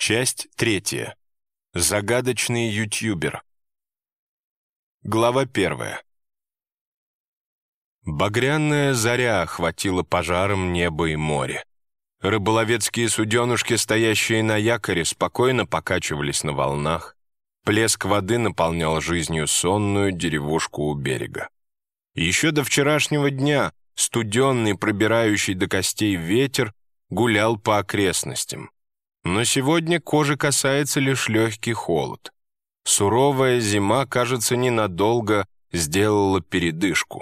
Часть 3. Загадочный ютубер. Глава 1. Багряная заря охватила пожаром небо и море. Рыболовецкие суденушки, стоящие на якоре, спокойно покачивались на волнах. Плеск воды наполнял жизнью сонную деревушку у берега. Еще до вчерашнего дня студенный, пробирающий до костей ветер, гулял по окрестностям. Но сегодня кожи касается лишь легкий холод. Суровая зима, кажется, ненадолго сделала передышку.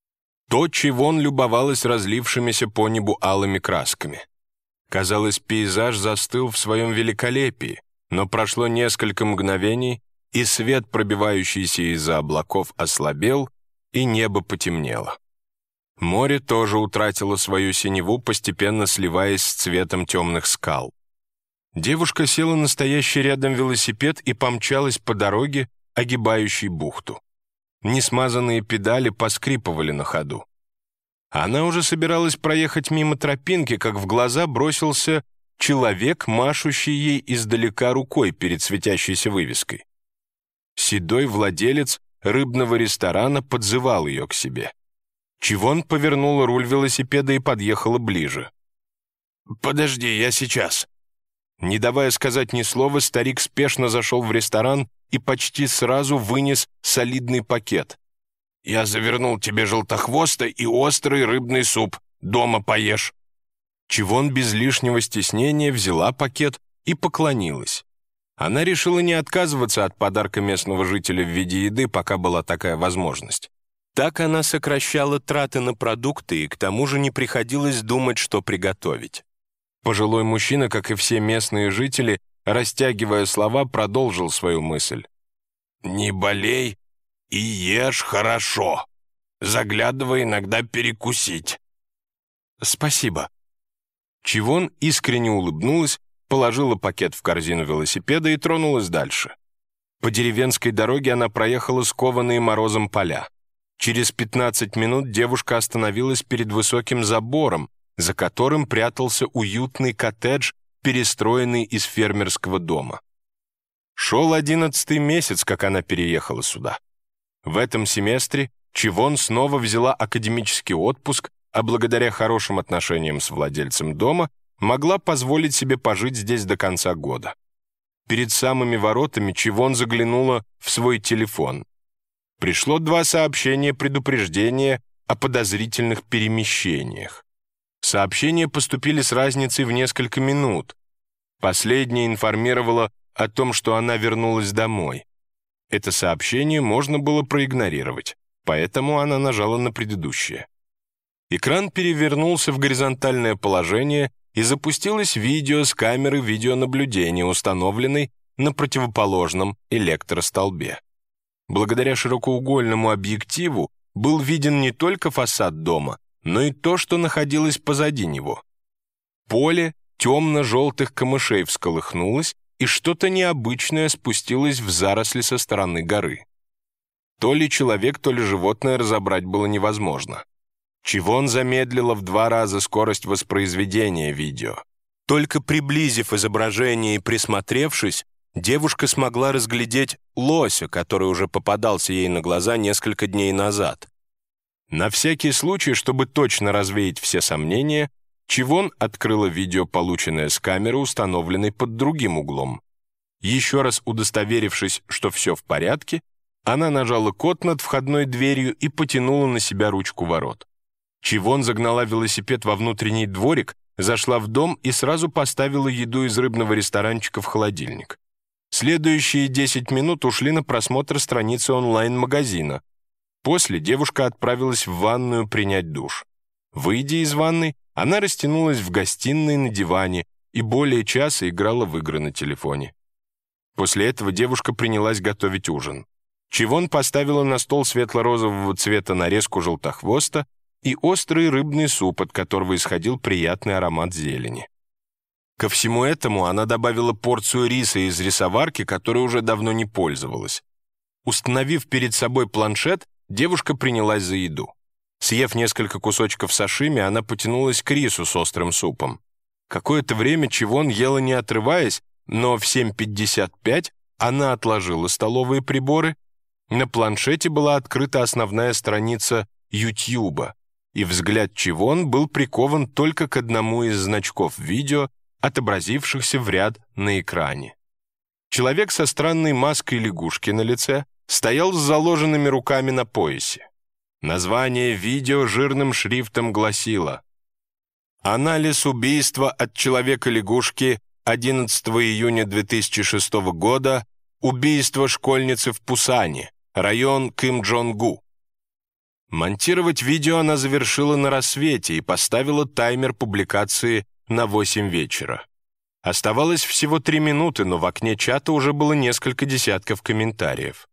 То Чивон любовалась разлившимися по небу алыми красками. Казалось, пейзаж застыл в своем великолепии, но прошло несколько мгновений, и свет, пробивающийся из-за облаков, ослабел, и небо потемнело. Море тоже утратило свою синеву, постепенно сливаясь с цветом темных скал. Девушка села на стоящий рядом велосипед и помчалась по дороге, огибающей бухту. Несмазанные педали поскрипывали на ходу. Она уже собиралась проехать мимо тропинки, как в глаза бросился человек, машущий ей издалека рукой перед светящейся вывеской. Седой владелец рыбного ресторана подзывал ее к себе. Чивон повернула руль велосипеда и подъехала ближе. «Подожди, я сейчас». Не давая сказать ни слова, старик спешно зашел в ресторан и почти сразу вынес солидный пакет. «Я завернул тебе желтохвоста и острый рыбный суп. Дома поешь». Чивон без лишнего стеснения взяла пакет и поклонилась. Она решила не отказываться от подарка местного жителя в виде еды, пока была такая возможность. Так она сокращала траты на продукты, и к тому же не приходилось думать, что приготовить. Пожилой мужчина, как и все местные жители, растягивая слова, продолжил свою мысль. «Не болей и ешь хорошо. Заглядывай иногда перекусить». «Спасибо». Чивон искренне улыбнулась, положила пакет в корзину велосипеда и тронулась дальше. По деревенской дороге она проехала скованные морозом поля. Через 15 минут девушка остановилась перед высоким забором, за которым прятался уютный коттедж, перестроенный из фермерского дома. Шел 11-й месяц, как она переехала сюда. В этом семестре Чивон снова взяла академический отпуск, а благодаря хорошим отношениям с владельцем дома могла позволить себе пожить здесь до конца года. Перед самыми воротами Чивон заглянула в свой телефон. Пришло 2 сообщения предупреждения о подозрительных перемещениях. Сообщения поступили с разницей в несколько минут. Последнее информировало о том, что она вернулась домой. Это сообщение можно было проигнорировать, поэтому она нажала на предыдущее. Экран перевернулся в горизонтальное положение, и запустилось видео с камеры видеонаблюдения, установленной на противоположном электростолбе. Благодаря широкоугольному объективу был виден не только фасад дома, но и то, что находилось позади него. Поле темно-желтых камышей всколыхнулось, и что-то необычное спустилось в заросли со стороны горы. То ли человек, то ли животное разобрать было невозможно. Чивон замедлила в 2 раза скорость воспроизведения видео. Только приблизив изображение и присмотревшись, девушка смогла разглядеть лося, который уже попадался ей на глаза несколько дней назад. На всякий случай, чтобы точно развеять все сомнения, Чивон открыла видео, полученное с камеры, установленной под другим углом. Еще раз удостоверившись, что все в порядке, она нажала код над входной дверью и потянула на себя ручку ворот. Чивон загнала велосипед во внутренний дворик, зашла в дом и сразу поставила еду из рыбного ресторанчика в холодильник. Следующие 10 минут ушли на просмотр страницы онлайн-магазина. После девушка отправилась в ванную принять душ. Выйдя из ванной, она растянулась в гостиной на диване и более часа играла в игры на телефоне. После этого девушка принялась готовить ужин. Чивон поставила на стол светло-розового цвета нарезку желтохвоста и острый рыбный суп, от которого исходил приятный аромат зелени. Ко всему этому она добавила порцию риса из рисоварки, которой уже давно не пользовалась. Установив перед собой планшет, девушка принялась за еду. Съев несколько кусочков сашими, она потянулась к рису с острым супом. Какое-то время Чивон ела не отрываясь, но в 7:55 она отложила столовые приборы. На планшете была открыта основная страница Ютьюба, и взгляд Чивон был прикован только к одному из значков видео, отобразившихся в ряд на экране. Человек со странной маской лягушки на лице стоял с заложенными руками на поясе. Название видео жирным шрифтом гласило: «Анализ убийства от человека-лягушки 11 июня 2006 года, убийство школьницы в Пусане, район Ким-Джонг-gu». Монтировать видео она завершила на рассвете и поставила таймер публикации на 8 вечера. Оставалось всего 3 минуты, но в окне чата уже было несколько десятков комментариев.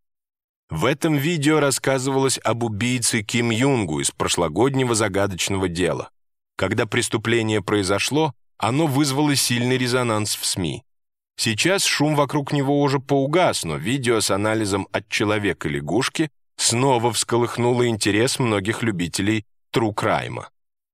В этом видео рассказывалось об убийце Ким Юнгу из прошлогоднего загадочного дела. Когда преступление произошло, оно вызвало сильный резонанс в СМИ. Сейчас шум вокруг него уже поугас, но видео с анализом от человека-лягушки снова всколыхнуло интерес многих любителей true crime.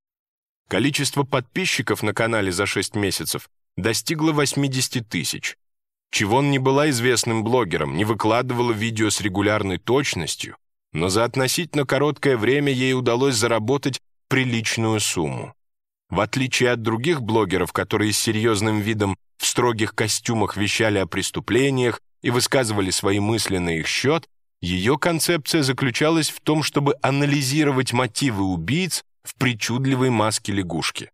Количество подписчиков на канале за 6 месяцев достигло 80 тысяч. Чивон не была известным блогером, не выкладывала видео с регулярной точностью, но за относительно короткое время ей удалось заработать приличную сумму. В отличие от других блогеров, которые с серьезным видом в строгих костюмах вещали о преступлениях и высказывали свои мысли на их счет, ее концепция заключалась в том, чтобы анализировать мотивы убийц в причудливой маске лягушки.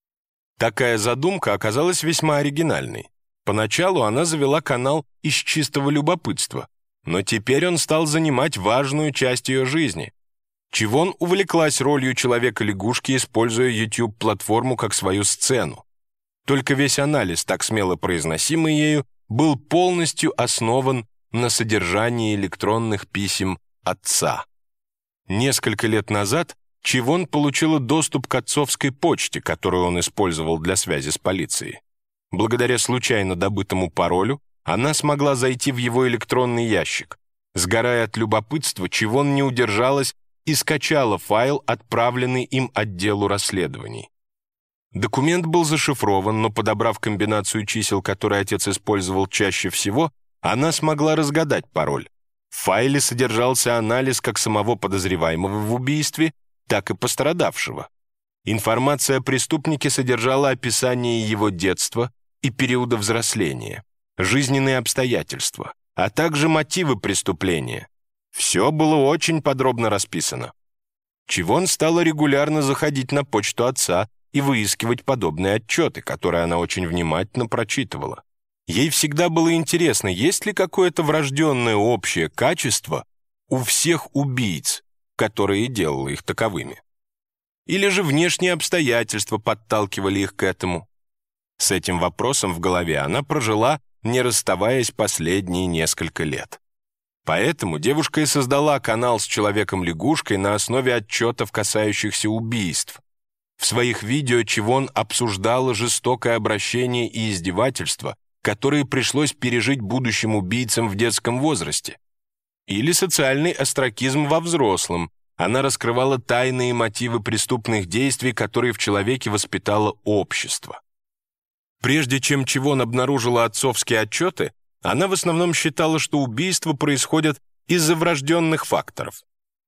Такая задумка оказалась весьма оригинальной. Поначалу она завела канал из чистого любопытства, но теперь он стал занимать важную часть ее жизни. Чивон увлеклась ролью человека-лягушки, используя YouTube-платформу как свою сцену. Только весь анализ, так смело произносимый ею, был полностью основан на содержании электронных писем отца. Несколько лет назад Чивон получила доступ к отцовской почте, которую он использовал для связи с полицией. Благодаря случайно добытому паролю она смогла зайти в его электронный ящик. Сгорая от любопытства, Чивон не удержалась и скачала файл, отправленный им отделу расследований. Документ был зашифрован, но, подобрав комбинацию чисел, которые отец использовал чаще всего, она смогла разгадать пароль. В файле содержался анализ как самого подозреваемого в убийстве, так и пострадавшего. Информация о преступнике содержала описание его детства и периода взросления, жизненные обстоятельства, а также мотивы преступления. Все было очень подробно расписано. Чивон стала регулярно заходить на почту отца и выискивать подобные отчеты, которые она очень внимательно прочитывала. Ей всегда было интересно, есть ли какое-то врожденное общее качество у всех убийц, которые делало их таковыми. Или же внешние обстоятельства подталкивали их к этому. С этим вопросом в голове она прожила, не расставаясь последние несколько лет. Поэтому девушка и создала канал с человеком-лягушкой на основе отчетов, касающихся убийств. В своих видео Чивон обсуждала жестокое обращение и издевательства, которые пришлось пережить будущим убийцам в детском возрасте. Или социальный остракизм во взрослом. Она раскрывала тайные мотивы преступных действий, которые в человеке воспитало общество. Прежде чем Чивон обнаружила отцовские отчеты, она в основном считала, что убийства происходят из-за врожденных факторов.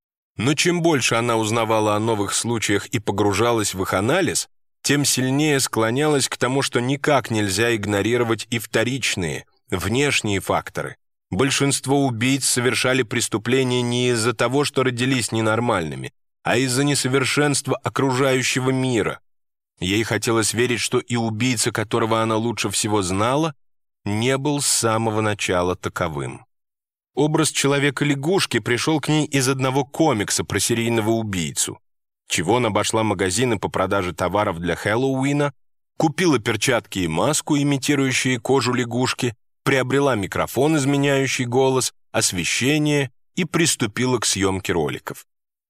Но чем больше она узнавала о новых случаях и погружалась в их анализ, тем сильнее склонялась к тому, что никак нельзя игнорировать и вторичные, внешние факторы. Большинство убийц совершали преступления не из-за того, что родились ненормальными, а из-за несовершенства окружающего мира. Ей хотелось верить, что и убийца, которого она лучше всего знала, не был с самого начала таковым. Образ человека-лягушки пришел к ней из одного комикса про серийного убийцу. Чивон обошла магазины по продаже товаров для Хэллоуина, купила перчатки и маску, имитирующие кожу лягушки, приобрела микрофон, изменяющий голос, освещение и приступила к съемке роликов.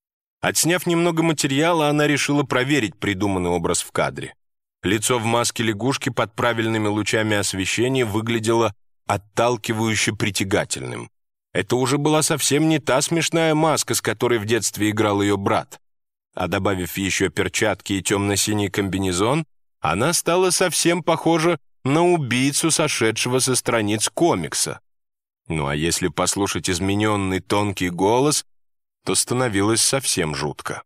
Отсняв немного материала, она решила проверить придуманный образ в кадре. Лицо в маске лягушки под правильными лучами освещения выглядело отталкивающе притягательным. Это уже была совсем не та смешная маска, с которой в детстве играл ее брат. А добавив еще перчатки и темно-синий комбинезон, она стала совсем похожа на убийцу, сошедшего со страниц комикса. Ну а если послушать измененный тонкий голос, то становилось совсем жутко.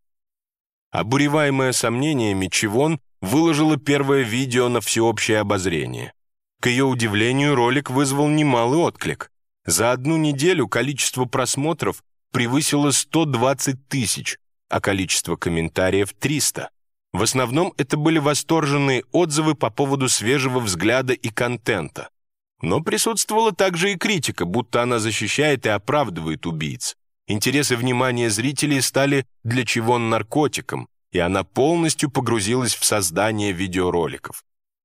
Обуреваемая сомнениями, Чивон выложила первое видео на всеобщее обозрение. К ее удивлению, ролик вызвал немалый отклик. За одну неделю количество просмотров превысило 120 тысяч, а количество комментариев — 300. В основном это были восторженные отзывы по поводу свежего взгляда и контента. Но присутствовала также и критика, будто она защищает и оправдывает убийц. Интерес и внимание зрителей стали для Чивон наркотиком, и она полностью погрузилась в создание видеороликов.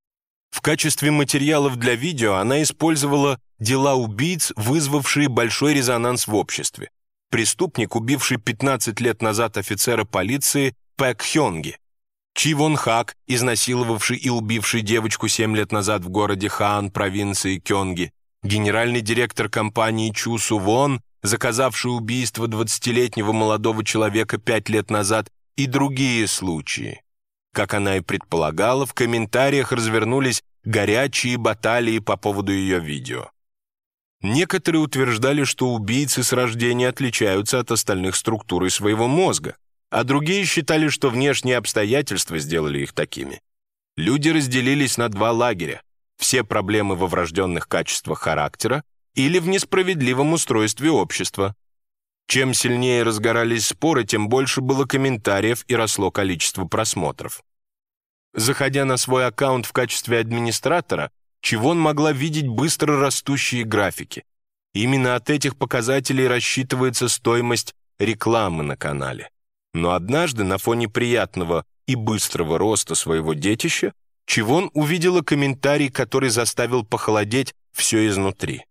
В качестве материалов для видео она использовала дела убийц, вызвавшие большой резонанс в обществе. Преступник, убивший 15 лет назад офицера полиции Пэк Хёнги. Чи Вон Хак, изнасиловавший и убивший девочку 7 лет назад в городе Хаан, провинции Кёнги. Генеральный директор компании Чу Су Вон, заказавший убийство 20-летнего молодого человека 5 лет назад, и другие случаи. Как она и предполагала, в комментариях развернулись горячие баталии по поводу ее видео. Некоторые утверждали, что убийцы с рождения отличаются от остальных структурой своего мозга, а другие считали, что внешние обстоятельства сделали их такими. Люди разделились на два лагеря: все проблемы во врожденных качествах характера или в несправедливом устройстве общества. Чем сильнее разгорались споры, тем больше было комментариев и росло количество просмотров. Заходя на свой аккаунт в качестве администратора, Чивон могла видеть быстро растущие графики. Именно от этих показателей рассчитывается стоимость рекламы на канале. Но однажды на фоне приятного и быстрого роста своего детища Чивон увидела комментарий, который заставил похолодеть все изнутри.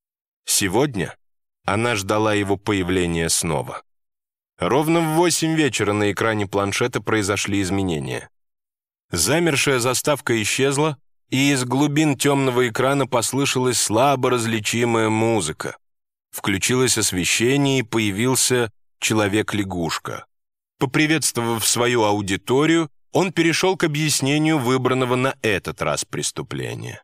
Сегодня она ждала его появления снова. Ровно в 8 вечера на экране планшета произошли изменения. Замершая заставка исчезла, и из глубин темного экрана послышалась слабо различимая музыка. Включилось освещение, и появился Человек-лягушка. Поприветствовав свою аудиторию, он перешел к объяснению выбранного на этот раз преступления.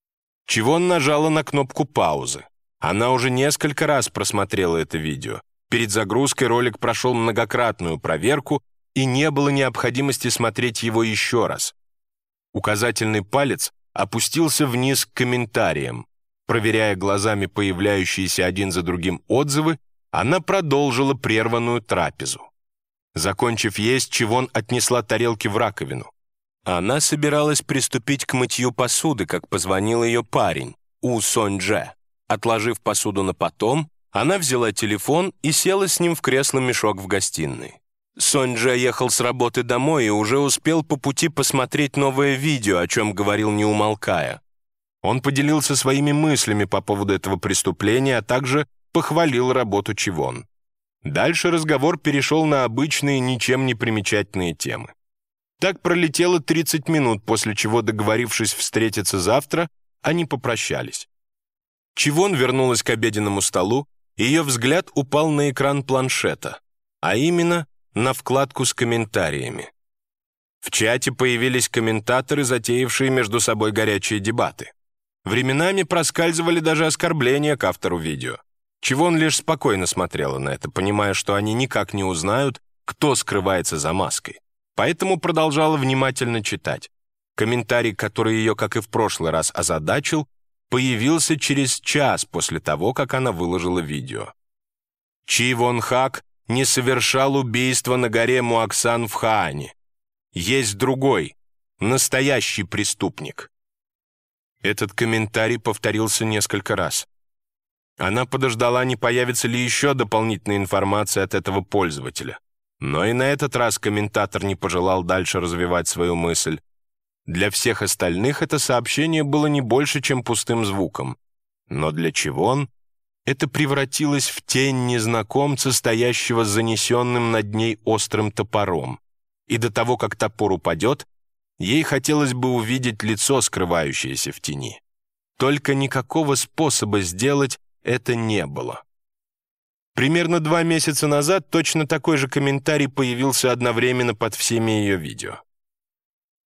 Чивон нажала на кнопку паузы. Она уже несколько раз просмотрела это видео. Перед загрузкой ролик прошел многократную проверку, и не было необходимости смотреть его еще раз. Указательный палец опустился вниз к комментариям. Проверяя глазами появляющиеся один за другим отзывы, она продолжила прерванную трапезу. Закончив есть, Чивон отнесла тарелки в раковину. Она собиралась приступить к мытью посуды, как позвонил ее парень, У Сон Дже. Отложив посуду на потом, она взяла телефон и села с ним в кресло-мешок в гостиной. Сон Дже ехал с работы домой и уже успел по пути посмотреть новое видео, о чем говорил не умолкая. Он поделился своими мыслями по поводу этого преступления, а также похвалил работу Чивон. Дальше разговор перешел на обычные, ничем не примечательные темы. Так пролетело 30 минут, после чего, договорившись встретиться завтра, они попрощались. Чивон вернулась к обеденному столу, и ее взгляд упал на экран планшета, а именно на вкладку с комментариями. В чате появились комментаторы, затеявшие между собой горячие дебаты. Временами проскальзывали даже оскорбления к автору видео. Чивон лишь спокойно смотрела на это, понимая, что они никак не узнают, кто скрывается за маской. Поэтому продолжала внимательно читать. Комментарий, который ее, как и в прошлый раз, озадачил, появился через час после того, как она выложила видео. Чи Вон Хак не совершал убийство на горе Муаксан в Хаане. Есть другой, настоящий преступник. Этот комментарий повторился несколько раз. Она подождала, не появится ли еще дополнительная информация от этого пользователя. Но и на этот раз комментатор не пожелал дальше развивать свою мысль. Для всех остальных это сообщение было не больше, чем пустым звуком. Но для Чивон это превратилось в тень незнакомца, стоящего с занесенным над ней острым топором. И до того, как топор упадет, ей хотелось бы увидеть лицо, скрывающееся в тени. Только никакого способа сделать это не было. Примерно 2 месяца назад точно такой же комментарий появился одновременно под всеми ее видео.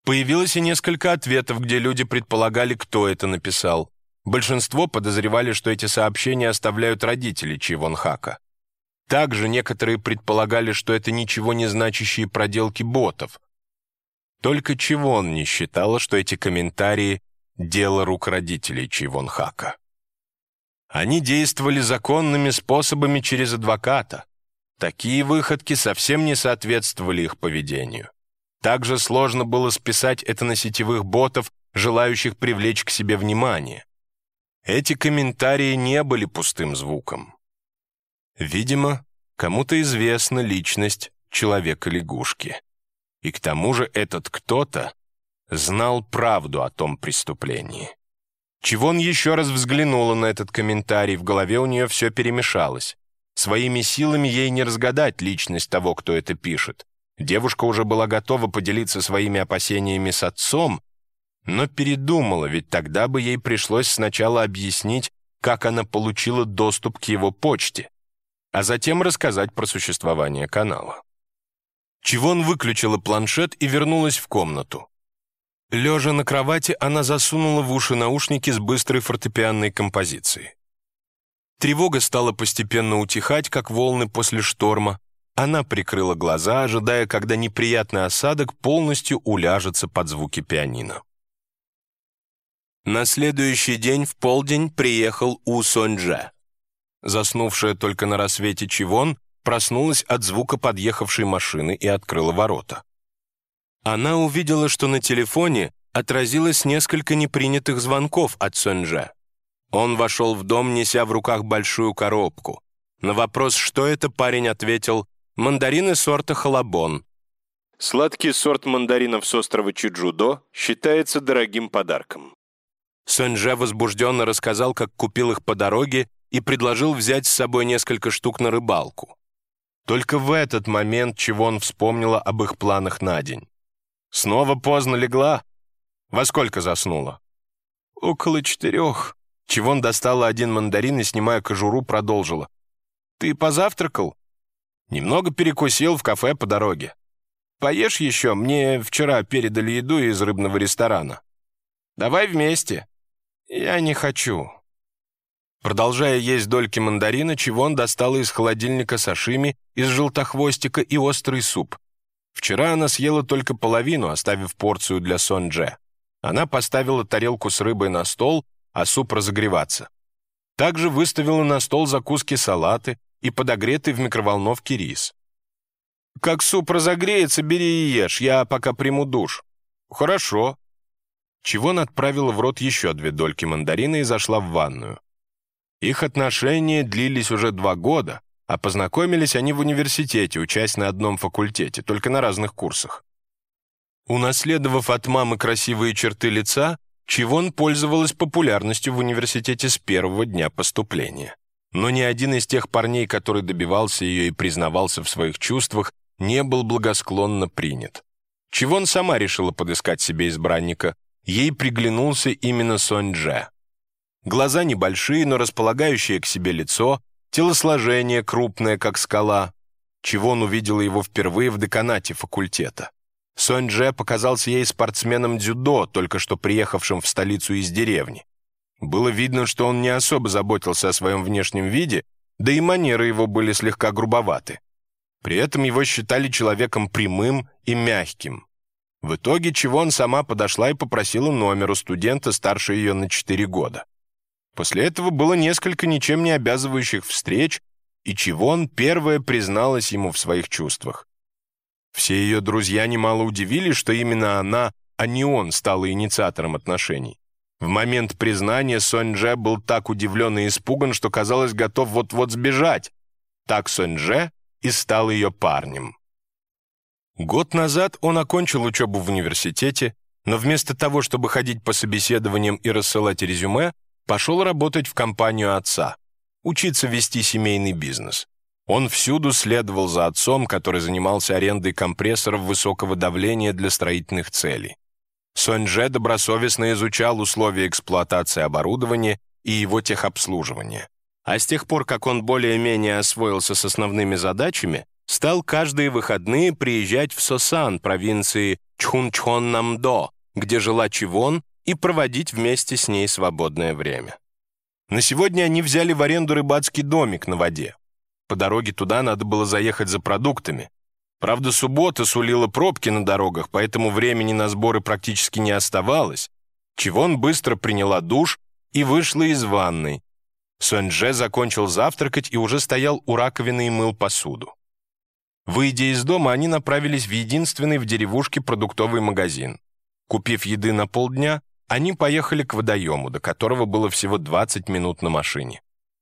Появилось и несколько ответов, где люди предполагали, кто это написал. Большинство подозревали, что эти сообщения оставляют родители Чи Вон Хака. Также некоторые предполагали, что это ничего не значащие проделки ботов. Только Чи Вон не считала, что эти комментарии – дело рук родителей Чи Вон Хака. Они действовали законными способами через адвоката. Такие выходки совсем не соответствовали их поведению. Также сложно было списать это на сетевых ботов, желающих привлечь к себе внимание. Эти комментарии не были пустым звуком. Видимо, кому-то известна личность человека-лягушки. И к тому же этот кто-то знал правду о том преступлении. Чи Вон еще раз взглянула на этот комментарий, в голове у нее все перемешалось. Своими силами ей не разгадать личность того, кто это пишет. Девушка уже была готова поделиться своими опасениями с отцом, но передумала, ведь тогда бы ей пришлось сначала объяснить, как она получила доступ к его почте, а затем рассказать про существование канала. Чи Вон выключила планшет и вернулась в комнату. Лежа на кровати, она засунула в уши наушники с быстрой фортепианной композицией. Тревога стала постепенно утихать, как волны после шторма. Она прикрыла глаза, ожидая, когда неприятный осадок полностью уляжется под звуки пианино. На следующий день в полдень приехал У Сонь-Дже. Заснувшая только на рассвете Чи Вон проснулась от звука подъехавшей машины и открыла ворота. Она увидела, что на телефоне отразилось несколько непринятых звонков от Сонь-Дже. Он вошел в дом, неся в руках большую коробку. На вопрос, что это, парень ответил: «Мандарины сорта Халабон». Сладкий сорт мандаринов с острова Чеджудо считается дорогим подарком. Сонь-Дже возбужденно рассказал, как купил их по дороге и предложил взять с собой несколько штук на рыбалку. Только в этот момент Чи Вон вспомнила об их планах на день. «Снова поздно легла? Во сколько заснула?» «Около 4. Чи Вон достала один мандарин и, снимая кожуру, продолжила. «Ты позавтракал?» «Немного перекусил в кафе по дороге. Поешь еще? Мне вчера передали еду из рыбного ресторана. Давай вместе». «Я не хочу». Продолжая есть дольки мандарина, Чи Вон достала из холодильника сашими из желтохвостика и острый суп. Вчера она съела только половину, оставив порцию для Сонь-Дже. Она поставила тарелку с рыбой на стол, а суп разогреваться. Также выставила на стол закуски-салаты и подогретый в микроволновке рис. «Как суп разогреется, бери и ешь, я пока приму душ». «Хорошо». Чи Вон отправила в рот еще 2 дольки мандарина и зашла в ванную. Их отношения длились уже 2 года, а познакомились они в университете, учась на одном факультете, только на разных курсах. Унаследовав от мамы красивые черты лица, Чи Вон пользовалась популярностью в университете с первого дня поступления. Но ни один из тех парней, который добивался ее и признавался в своих чувствах, не был благосклонно принят. Чи Вон сама решила подыскать себе избранника. Ей приглянулся именно Сонь-Дже. Глаза небольшие, но располагающее к себе лицо, телосложение крупное, как скала. Чи Вон увидела его впервые в деканате факультета. Сонь-Дже показался ей спортсменом дзюдо, только что приехавшим в столицу из деревни. Было видно, что он не особо заботился о своем внешнем виде, да и манеры его были слегка грубоваты. При этом его считали человеком прямым и мягким. В итоге Чи Вон сама подошла и попросила номер у студента старше ее на 4 года. После этого было несколько ничем не обязывающих встреч, и Чи Вон первая призналась ему в своих чувствах. Все ее друзья немало удивились, что именно она, а не он, стала инициатором отношений. В момент признания Сонь-Дже был так удивлен и испуган, что, казалось, готов вот-вот сбежать. Так Сонь-Дже и стал ее парнем. Год назад он окончил учебу в университете, но вместо того, чтобы ходить по собеседованиям и рассылать резюме, пошел работать в компанию отца, учиться вести семейный бизнес. Он всюду следовал за отцом, который занимался арендой компрессоров высокого давления для строительных целей. Сонь-Дже добросовестно изучал условия эксплуатации оборудования и его техобслуживания. А с тех пор, как он более-менее освоился с основными задачами, стал каждые выходные приезжать в Сосан, провинции Чхунчхоннамдо, где жила Чивон, и проводить вместе с ней свободное время. На сегодня они взяли в аренду рыбацкий домик на воде. По дороге туда надо было заехать за продуктами. Правда, суббота сулила пробки на дорогах, поэтому времени на сборы практически не оставалось. Чивон быстро приняла душ и вышла из ванной. Сонь-Дже закончил завтракать и уже стоял у раковины и мыл посуду. Выйдя из дома, они направились в единственный в деревушке продуктовый магазин. Купив еды на полдня, они поехали к водоему, до которого было всего 20 минут на машине.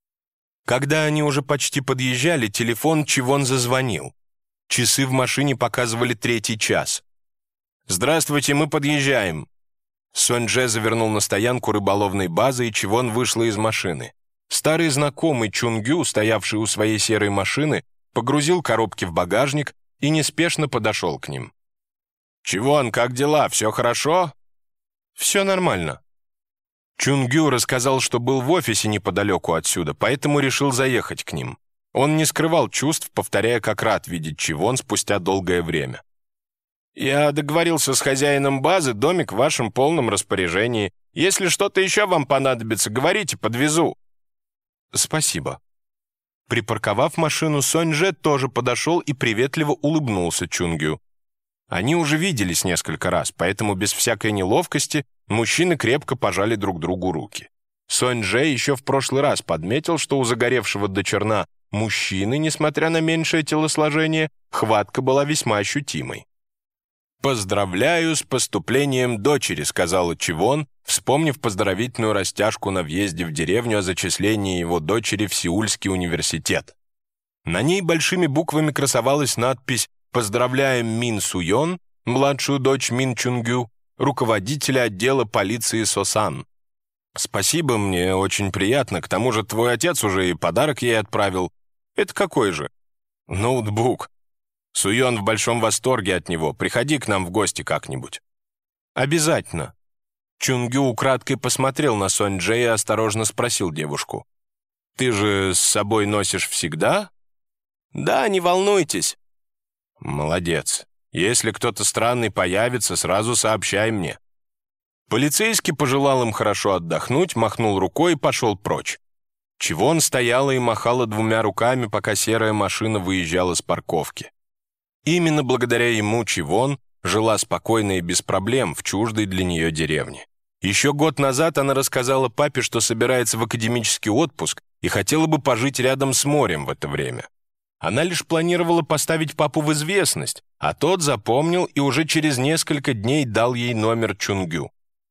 Когда они уже почти подъезжали, телефон Чивон зазвонил. Часы в машине показывали 3 час. «Здравствуйте, мы подъезжаем». Сонь-Дже завернул на стоянку рыболовной базы, и Чивон вышла из машины. Старый знакомый Чунгю, стоявший у своей серой машины, погрузил коробки в багажник и неспешно подошел к ним. «Чивон, как дела? Все хорошо?» «Все нормально». Чунгю рассказал, что был в офисе неподалеку отсюда, поэтому решил заехать к ним. Он не скрывал чувств, повторяя, как рад видеть Чивон спустя долгое время. «Я договорился с хозяином базы, домик в вашем полном распоряжении. Если что-то еще вам понадобится, говорите, подвезу». «Спасибо». Припарковав машину, Сонь-Дже тоже подошел и приветливо улыбнулся Чунгю. Они уже виделись несколько раз, поэтому без всякой неловкости мужчины крепко пожали друг другу руки. Сонь-Дже еще в прошлый раз подметил, что у загоревшего до черна мужчины, несмотря на меньшее телосложение, хватка была весьма ощутимой. «Поздравляю с поступлением дочери», — сказала Чивон, вспомнив поздравительную растяжку на въезде в деревню о зачислении его дочери в Сеульский университет. На ней большими буквами красовалась надпись «Поздравляем Мин Суён, младшую дочь Мин Чунгю, руководителя отдела полиции Сосан». «Спасибо, мне очень приятно. К тому же твой отец уже и подарок ей отправил». «Это какой же?» «Ноутбук. Суён в большом восторге от него. Приходи к нам в гости как-нибудь». «Обязательно». Чунгю украдкой посмотрел на Сонь-Дже и осторожно спросил девушку. «Ты же с собой носишь всегда?» «Да, не волнуйтесь». «Молодец. Если кто-то странный появится, сразу сообщай мне». Полицейский пожелал им хорошо отдохнуть, махнул рукой и пошел прочь. Чивон стояла и махала 2 руками, пока серая машина выезжала с парковки. Именно благодаря ему Чивон жила спокойно и без проблем в чуждой для нее деревне. Еще год назад она рассказала папе, что собирается в академический отпуск и хотела бы пожить рядом с морем в это время. Она лишь планировала поставить папу в известность, а тот запомнил и уже через несколько дней дал ей номер Чунгю.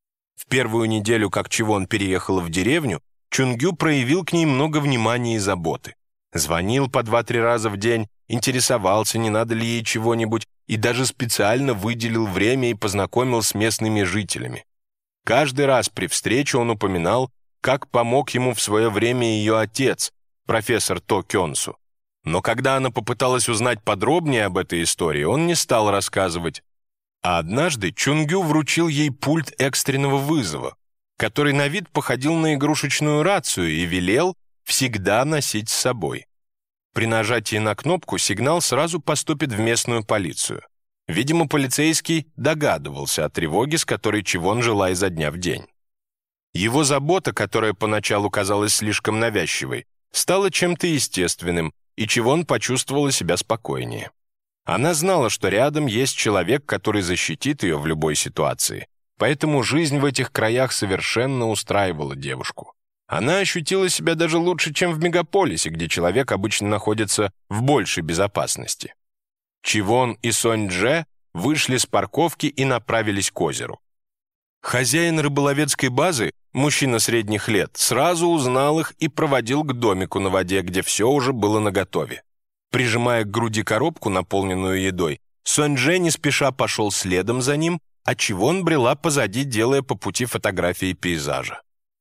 В первую неделю, как Чивон переехала в деревню, Чунгю проявил к ней много внимания и заботы. Звонил по 2-3 раза в день, интересовался, не надо ли ей чего-нибудь, и даже специально выделил время и познакомил с местными жителями. Каждый раз при встрече он упоминал, как помог ему в свое время ее отец, профессор То Кёнсу. Но когда она попыталась узнать подробнее об этой истории, он не стал рассказывать. А однажды Чунгю вручил ей пульт экстренного вызова, который на вид походил на игрушечную рацию, и велел всегда носить с собой. При нажатии на кнопку сигнал сразу поступит в местную полицию. Видимо, полицейский догадывался о тревоге, с которой Чивон жила изо дня в день. Его забота, которая поначалу казалась слишком навязчивой, стала чем-то естественным, и Чивон почувствовала себя спокойнее. Она знала, что рядом есть человек, который защитит ее в любой ситуации, поэтому жизнь в этих краях совершенно устраивала девушку. Она ощутила себя даже лучше, чем в мегаполисе, где человек обычно находится в большей безопасности. Чивон и Сонь-Дже вышли с парковки и направились к озеру. Хозяин рыболовецкой базы, мужчина средних лет, сразу узнал их и проводил к домику на воде, где все уже было наготове. Прижимая к груди коробку, наполненную едой, Сонь-Дже не спеша пошел следом за ним, а Чивон брела позади, делая по пути фотографии пейзажа.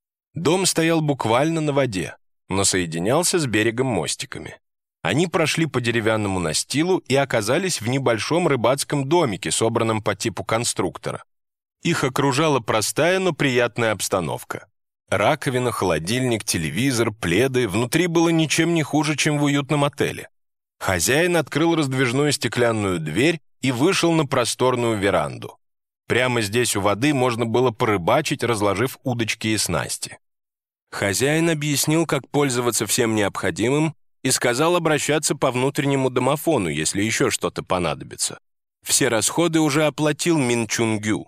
Дом стоял буквально на воде, но соединялся с берегом мостиками. Они прошли по деревянному настилу и оказались в небольшом рыбацком домике, собранном по типу конструктора. Их окружала простая, но приятная обстановка. Раковина, холодильник, телевизор, пледы. Внутри было ничем не хуже, чем в уютном отеле. Хозяин открыл раздвижную стеклянную дверь и вышел на просторную веранду. Прямо здесь у воды можно было порыбачить, разложив удочки и снасти. Хозяин объяснил, как пользоваться всем необходимым, и сказал обращаться по внутреннему домофону, если еще что-то понадобится. Все расходы уже оплатил Мин Чунгю.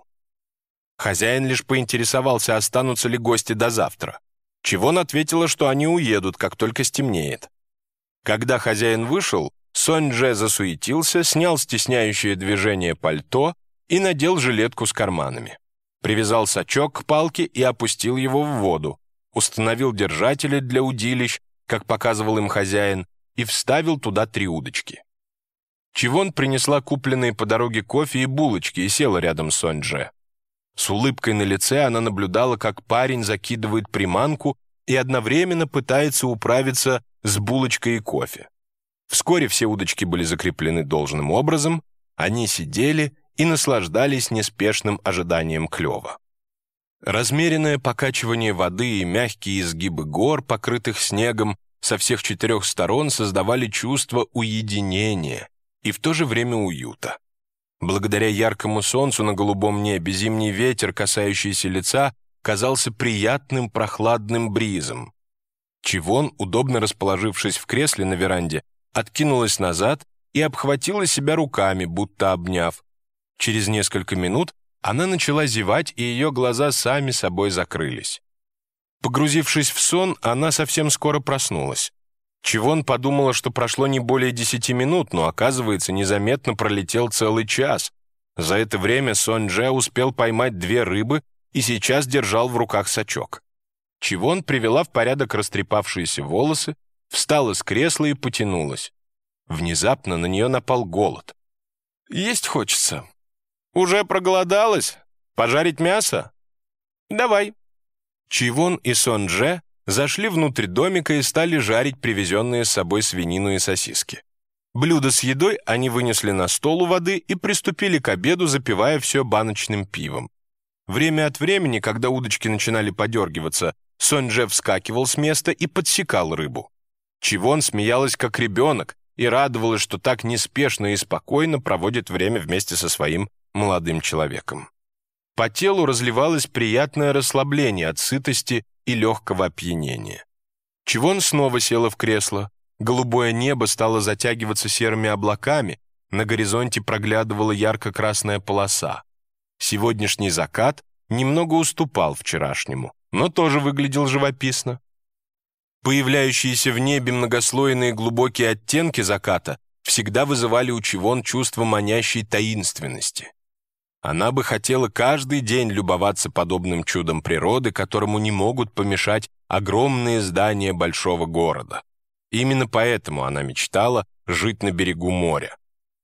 Хозяин лишь поинтересовался, останутся ли гости до завтра. Чивон ответила, что они уедут, как только стемнеет. Когда хозяин вышел, Сонь-Дже засуетился, снял стесняющее движение пальто и надел жилетку с карманами. Привязал сачок к палке и опустил его в воду, установил держатели для удилищ, как показывал им хозяин, и вставил туда 3 удочки. Чивон принесла купленные по дороге кофе и булочки и села рядом с Сонь-Дже. С улыбкой на лице она наблюдала, как парень закидывает приманку и одновременно пытается управиться с булочкой и кофе. Вскоре все удочки были закреплены должным образом, они сидели и наслаждались неспешным ожиданием клёва. Размеренное покачивание воды и мягкие изгибы гор, покрытых снегом, со всех 4 сторон создавали чувство уединения и в то же время уюта. Благодаря яркому солнцу на голубом небе зимний ветер, касающийся лица, казался приятным прохладным бризом. Чивон, удобно расположившись в кресле на веранде, откинулась назад и обхватила себя руками, будто обняв. Через несколько минут она начала зевать, и ее глаза сами собой закрылись. Погрузившись в сон, она совсем скоро проснулась. Чивон подумала, что прошло не более 10 минут, но, оказывается, незаметно пролетел целый час. За это время Сонь-Дже успел поймать 2 рыбы и сейчас держал в руках сачок. Чивон привела в порядок растрепавшиеся волосы, встала с кресла и потянулась. Внезапно на нее напал голод. «Есть хочется». «Уже проголодалась? Пожарить мясо?» «Давай». Чивон и Сонь-Дже зашли внутрь домика и стали жарить привезенные с собой свинину и сосиски. Блюдо с едой они вынесли на стол у воды и приступили к обеду, запивая все баночным пивом. Время от времени, когда удочки начинали подергиваться, Сонь-Дже вскакивал с места и подсекал рыбу. Чивон смеялась как ребенок и радовалась, что так неспешно и спокойно проводит время вместе со своим молодым человеком. По телу разливалось приятное расслабление от сытости и легкого опьянения. Чивон снова села в кресло. Голубое небо стало затягиваться серыми облаками, на горизонте проглядывала ярко-красная полоса. Сегодняшний закат немного уступал вчерашнему, но тоже выглядел живописно. Появляющиеся в небе многослойные глубокие оттенки заката всегда вызывали у Чивон чувство манящей таинственности. Она бы хотела каждый день любоваться подобным чудом природы, которому не могут помешать огромные здания большого города. Именно поэтому она мечтала жить на берегу моря.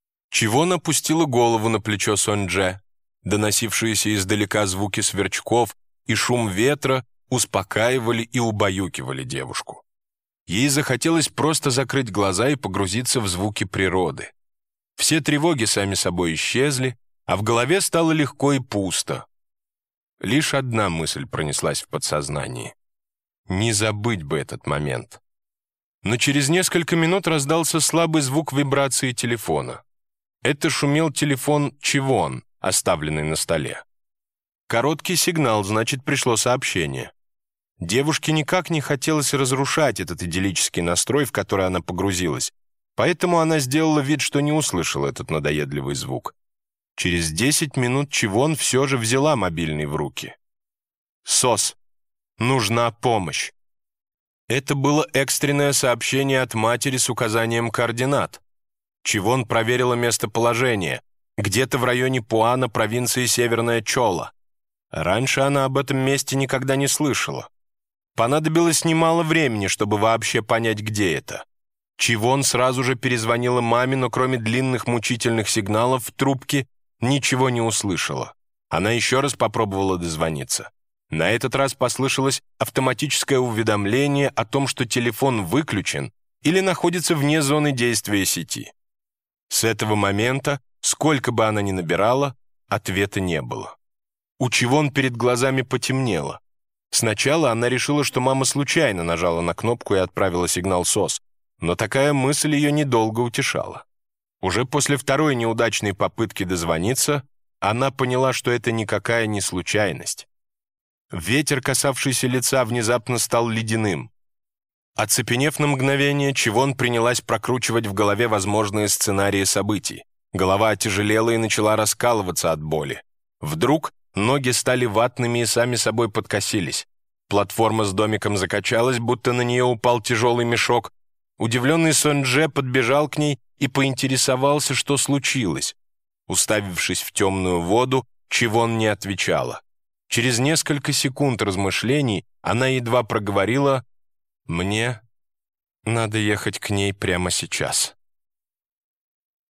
Чивон опустила голову на плечо Сонь-Дже. Доносившиеся издалека звуки сверчков и шум ветра успокаивали и убаюкивали девушку. Ей захотелось просто закрыть глаза и погрузиться в звуки природы. Все тревоги сами собой исчезли, а в голове стало легко и пусто. Лишь одна мысль пронеслась в подсознании. Не забыть бы этот момент. Но через несколько минут раздался слабый звук вибрации телефона. Это шумел телефон Чивон, оставленный на столе. Короткий сигнал, значит, пришло сообщение. Девушке никак не хотелось разрушать этот идиллический настрой, в который она погрузилась, поэтому она сделала вид, что не услышала этот надоедливый звук. Через 10 минут Чивон все же взяла мобильный в руки. «СОС, нужна помощь». Это было экстренное сообщение от матери с указанием координат. Чивон проверила местоположение, где-то в районе Пуана, провинции Северная Чола. Раньше она об этом месте никогда не слышала. Понадобилось немало времени, чтобы вообще понять, где это. Чивон сразу же перезвонила маме, но кроме длинных мучительных сигналов в трубке ничего не услышала. Она еще раз попробовала дозвониться. На этот раз послышалось автоматическое уведомление о том, что телефон выключен или находится вне зоны действия сети. С этого момента, сколько бы она ни набирала, ответа не было. У Чивон перед глазами потемнело. Сначала она решила, что мама случайно нажала на кнопку и отправила сигнал СОС, Но такая мысль ее недолго утешала. Уже после второй неудачной попытки дозвониться, она поняла, что это никакая не случайность. Ветер, касавшийся лица, внезапно стал ледяным. Оцепенев на мгновение, Чивон принялась прокручивать в голове возможные сценарии событий. Голова отяжелела и начала раскалываться от боли. Вдруг ноги стали ватными и сами собой подкосились. Платформа с домиком закачалась, будто на нее упал тяжелый мешок. Удивленный Сонже подбежал к ней и поинтересовался, что случилось. Уставившись в темную воду, Чивон не отвечала. Через несколько секунд размышлений она едва проговорила: «Мне надо ехать к ней прямо сейчас».